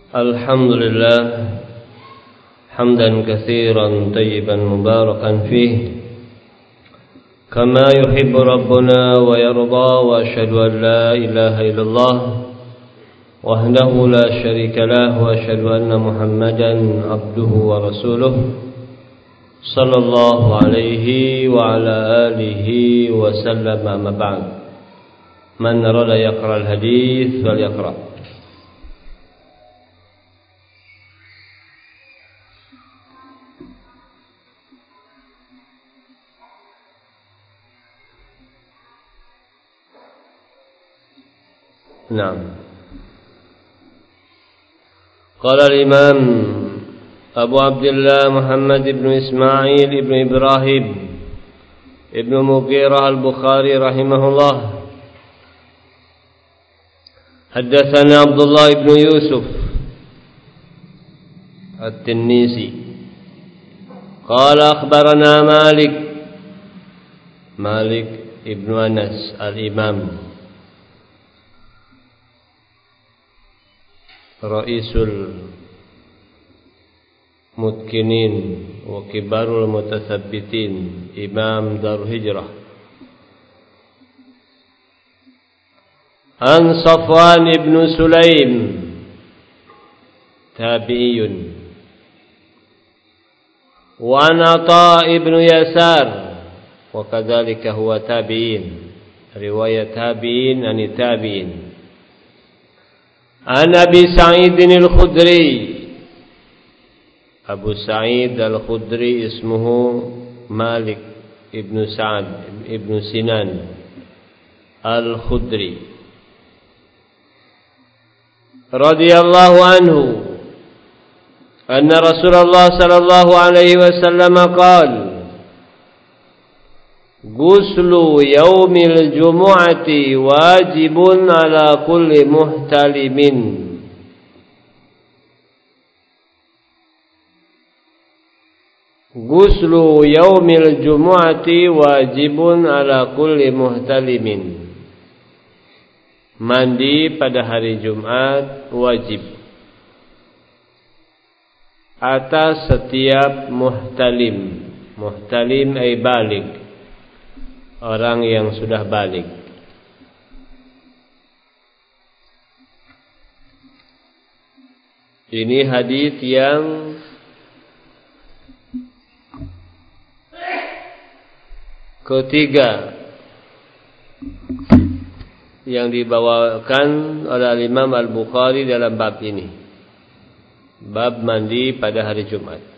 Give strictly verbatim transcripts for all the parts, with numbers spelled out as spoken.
الحمد لله حمدا كثيرا طيبا مباركا فيه كما يحب ربنا ويرضى وأشهد أن لا إله إلا الله وحده لا شريك له وأشهد أن محمدا عبده ورسوله صلى الله عليه وعلى آله وسلم. أما بعد من أراد يقرأ الحديث فليقرأ. نعم. قال الإمام أبو عبد الله محمد بن إسماعيل بن إبراهيم ابن مغيرة البخاري رحمه الله حدثنا عبد الله بن يوسف التنيسي قال أخبرنا مالك مالك ابن أنس الإمام Ra'isul Mutqinin wa Kibarul Mutasabbitin, Imam Darul Hijrah. An Safwan ibn Sulaim, tabi'iyun. Wa an Ata ibn Yasar, wa kadzalika huwa tabi'in. Riwayat tabi'in ani tabi'in. An Abi Sa'id al-Khudri, Abu Sa'id al-Khudri ismuhu Malik ibn Sa'ad ibn Sinan al-Khudri radhiyallahu anhu anna Rasulullah sallallahu alaihi wasallam qala Guslu yaumil jumu'ati wajibun ala kulli muhtalimin. Guslu yaumil jumu'ati wajibun ala kulli muhtalimin. Mandi pada hari Jumat wajib atas setiap muhtalim. Muhtalim ay balig, orang yang sudah balik. Ini hadis yang ketiga yang dibawakan oleh Imam Al-Bukhari dalam bab ini. Bab mandi pada hari Jumat.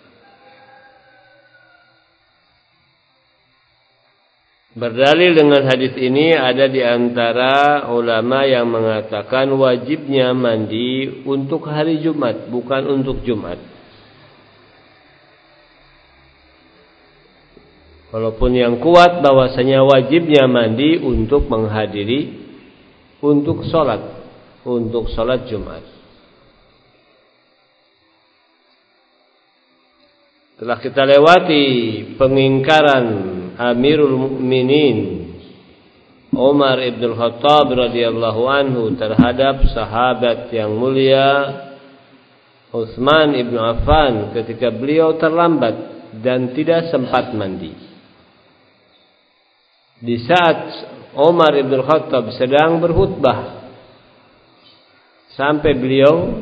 Berdalil dengan hadis ini ada di antara ulama yang mengatakan wajibnya mandi untuk hari Jumat, bukan untuk Jumat. Walaupun yang kuat bahwasanya wajibnya mandi untuk menghadiri, untuk sholat, untuk sholat Jumat. Telah kita lewati pengingkaran Amirul Mukminin Umar ibn Khattab radhiyallahu anhu terhadap sahabat yang mulia Utsman ibn Affan ketika beliau terlambat dan tidak sempat mandi. Di saat Umar ibn Khattab sedang berkhutbah sampai beliau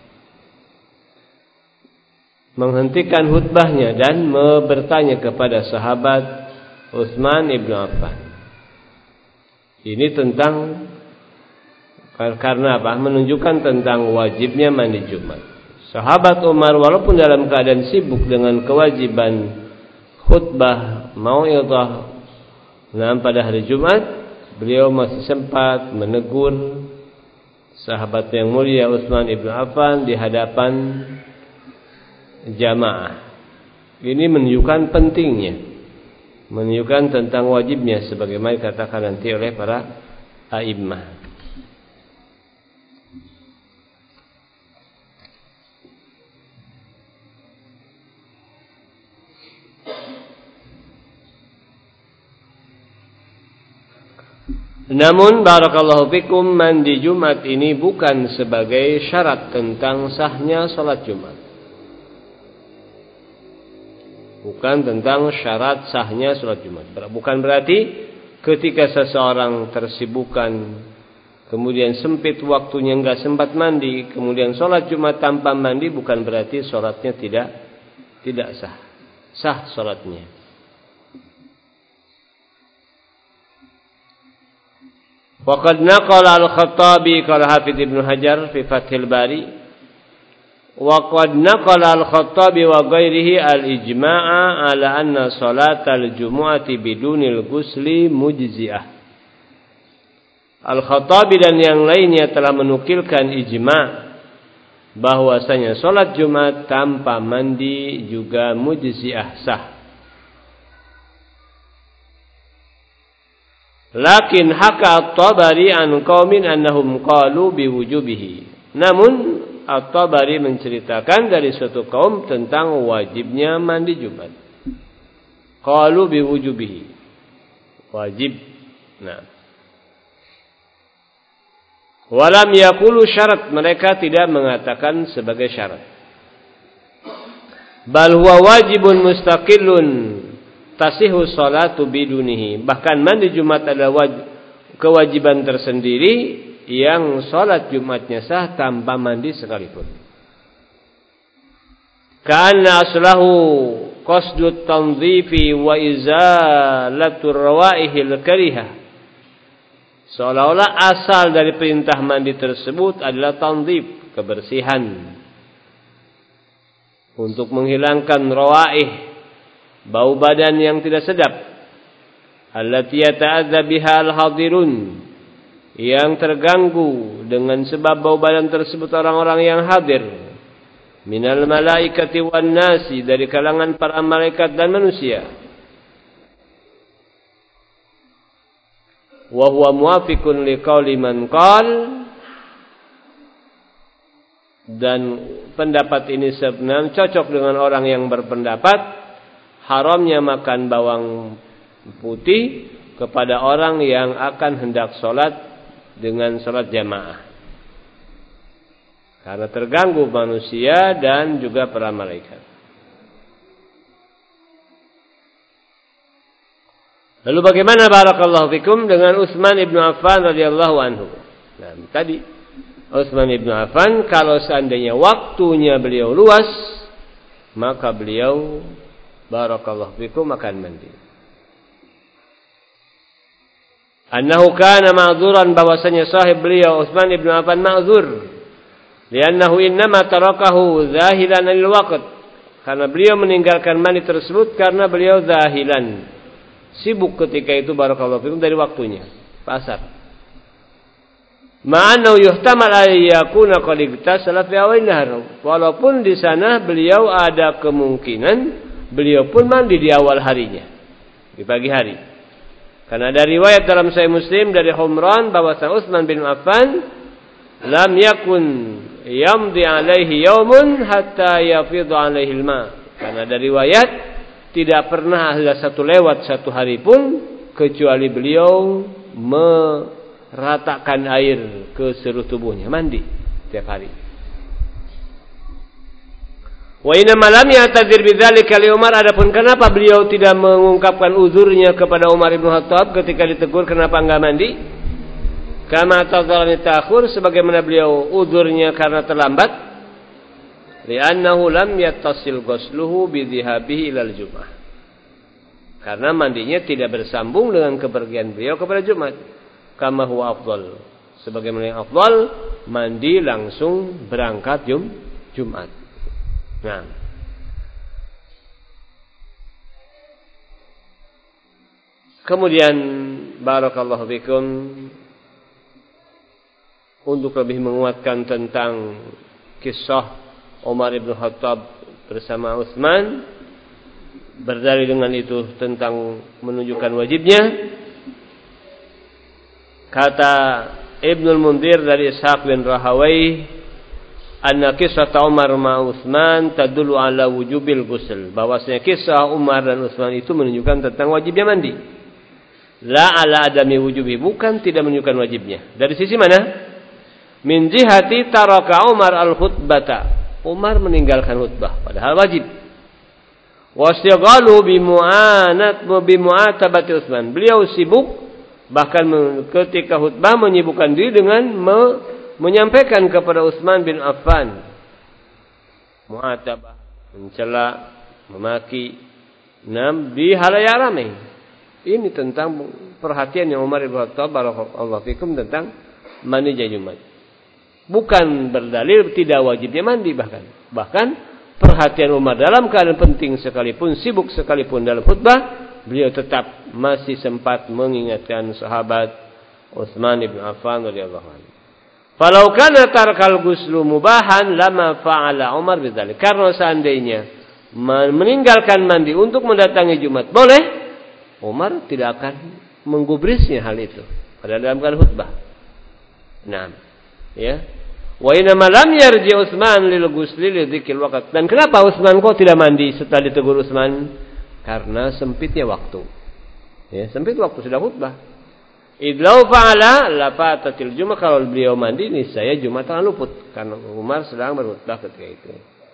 menghentikan khutbahnya dan bertanya kepada sahabat Utsman ibn Affan. Ini tentang karena apa? Menunjukkan tentang wajibnya mandi Jumat. Sahabat Umar walaupun dalam keadaan sibuk dengan kewajiban khutbah mau'izah nah pada hari Jumat, beliau masih sempat menegur sahabat yang mulia Utsman ibn Affan di hadapan jamaah. Ini menunjukkan pentingnya, menunjukkan tentang wajibnya sebagaimana dikatakan nanti oleh para a'immah. Namun barakallahu fikum, mandi Jumat ini bukan sebagai syarat tentang sahnya salat Jumat. Bukan tentang syarat sahnya salat Jumat. Bukan berarti ketika seseorang tersibukkan, kemudian sempit waktunya enggak sempat mandi, kemudian salat Jumat tanpa mandi, bukan berarti salatnya tidak tidak sah. Sah salatnya. Waqad naqala al-Khattabi qala Hafidz Ibnu Hajar fi Fathil Bari, waqad naqala al-Khattabi wa ghairihi al-ijma'a ala anna salatal jumu'ati bidunil ghusli mujzi'ah. Al-Khattabi dan yang lainnya telah menukilkan ijma' bahwasanya salat Jumat tanpa mandi juga mujzi'ah, sah. Lakin haka At-Tabari an qaumin annahum qalu biwujubihi. Namun At-Tabari menceritakan dari suatu kaum tentang wajibnya mandi Jumat. Qalu biwujubihi. Wajib. Nah. Walam yaqulu syarat, mereka tidak mengatakan sebagai syarat. Bal huwa wajibun mustaqillun tasihu salatu bidunihi. Bahkan mandi Jumat adalah kewajiban tersendiri yang salat Jumatnya sah tanpa mandi sekalipun. Ka'anna aslahu qasdut tanzifi wa izalatur rawaihil karihah. Seolah-olah asal dari perintah mandi tersebut adalah tanzif, kebersihan, untuk menghilangkan rawaih, bau badan yang tidak sedap, allati yata'adza biha al-hadirun, yang terganggu dengan sebab bau badan tersebut orang-orang yang hadir, minal malaikati wan nasi, dari kalangan para malaikat dan manusia. Wa huwa muwafiqun liqauli man qal, dan pendapat ini sebenarnya cocok dengan orang yang berpendapat haramnya makan bawang putih kepada orang yang akan hendak sholat dengan sholat jamaah, karena terganggu manusia dan juga para malaikat. Lalu bagaimana barakallahu fikum dengan Utsman ibnu Affan radhiyallahu anhu? Nah, tadi Utsman ibnu Affan, kalau seandainya waktunya beliau luas, maka beliau barakallahu fikum akan mandi. Annahu kana ma'dzuran, bahwasanya sahib beliau Utsman ibnu Affan ma'dzur, li'annahu innama tarakahu zahilan lil waqt, karena beliau meninggalkan mandi tersebut karena beliau zahilan, sibuk ketika itu barakallahu fikum dari waktunya, pasar. Ma'annahu yuhtamal ayyakuna qad igtasala fi awal nahar, walaupun di sana beliau ada kemungkinan beliau pun mandi di awal harinya, di pagi hari. Karena ada riwayat dalam Sahih Muslim dari Humran bahwa Utsman bin Affan lam yakun yamdi alaihi yaumun hatta yafidhu alaihi alma. Karena ada riwayat tidak pernah ada satu lewat satu hari pun kecuali beliau meratakan air ke seluruh tubuhnya, mandi setiap hari. Wa inna malam ya'tadzir bidzalika li Umar, adapun kenapa beliau tidak mengungkapkan uzurnya kepada Umar bin Khattab ketika ditegur kenapa enggak mandi? Kama tadzarani ta'khur, sebagaimana beliau uzurnya karena terlambat. Li'annahu lam yattasil ghusluhu bi dhihabihi ilal Jum'ah. Karena mandinya tidak bersambung dengan kepergian beliau kepada Jumat. Kama huwa afdal, sebagaimana yang afdal mandi langsung berangkat Jum Jumat. Nah, kemudian barakallahu fikum, untuk lebih menguatkan tentang kisah Umar bin Khattab bersama Utsman, berdalil dengan itu tentang menunjukkan wajibnya, kata Ibnul Mundhir dari Ishaq bin Rahawai, anna kisah Umar ma Utsman tadullu ala wujubil ghusl, bahwasanya kisah Umar dan Utsman itu menunjukkan tentang wajibnya mandi. La ala adami wujubi, bukan tidak menunjukkan wajibnya. Dari sisi mana? Min jihati taraka Umar al-khutbata. Umar meninggalkan khutbah padahal wajib. Wasyaghalu bimu'anat bimu'atabati Utsman. Beliau sibuk bahkan ketika khutbah menyibukkan diri dengan me, menyampaikan kepada Utsman bin Affan. Mu'atabah, mencela, memaki, nam di halayak ramai. Ini tentang perhatian yang Umar bin Khattab barakallahu fikum tentang mandi Jumat. Bukan berdalil tidak wajibnya mandi bahkan. Bahkan perhatian Umar dalam keadaan penting sekalipun, sibuk sekalipun dalam khutbah, beliau tetap masih sempat mengingatkan sahabat Utsman bin Affan radhiyallahu anhu. Falau kana tarkal ghuslu mubahan lama fa'ala Umar bidzalik. Karena seandainya meninggalkan mandi untuk mendatangi Jumat boleh, Umar tidak akan menggubrisnya hal itu pada dalam keadaan khutbah. Nah, ya. Wa inna lam yarji Utsman lil ghusli li dzikril waqt. Dan kenapa Utsman kok tidak mandi setelah ditegur Utsman? Karena sempitnya waktu. Ya, sempit waktu sudah khutbah. Idlau fa'ala la fatatil Jumat, kalau beliau mandi niscaya Jumat akan luput karena Umar sedang berkhutbah ketika itu.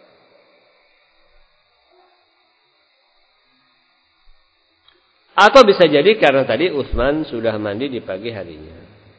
Atau bisa jadi karena tadi Utsman sudah mandi di pagi harinya.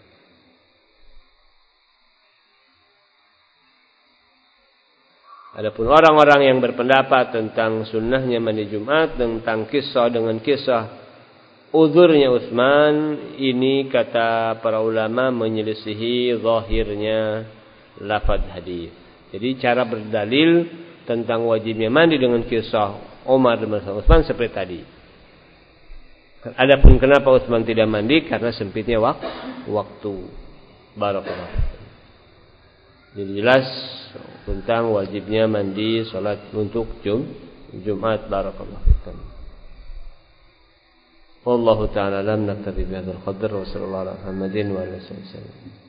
Adapun orang-orang yang berpendapat tentang sunnahnya mandi Jumat, tentang kisah dengan kisah uzurnya Utsman, ini kata para ulama menyelisihi zahirnya lafaz hadis. Jadi cara berdalil tentang wajibnya mandi dengan kisah Umar dan Utsman seperti tadi. Adapun kenapa Utsman tidak mandi? Karena sempitnya waktu. Barakallahu. Jadi jelas tentang wajibnya mandi salat untuk Jum, Jumat. Barakallahu fikum. Wallahu ta'ala lam naktabi bihadzal qadar wa sallallahu ala Muhammadin wa alihi wasallam.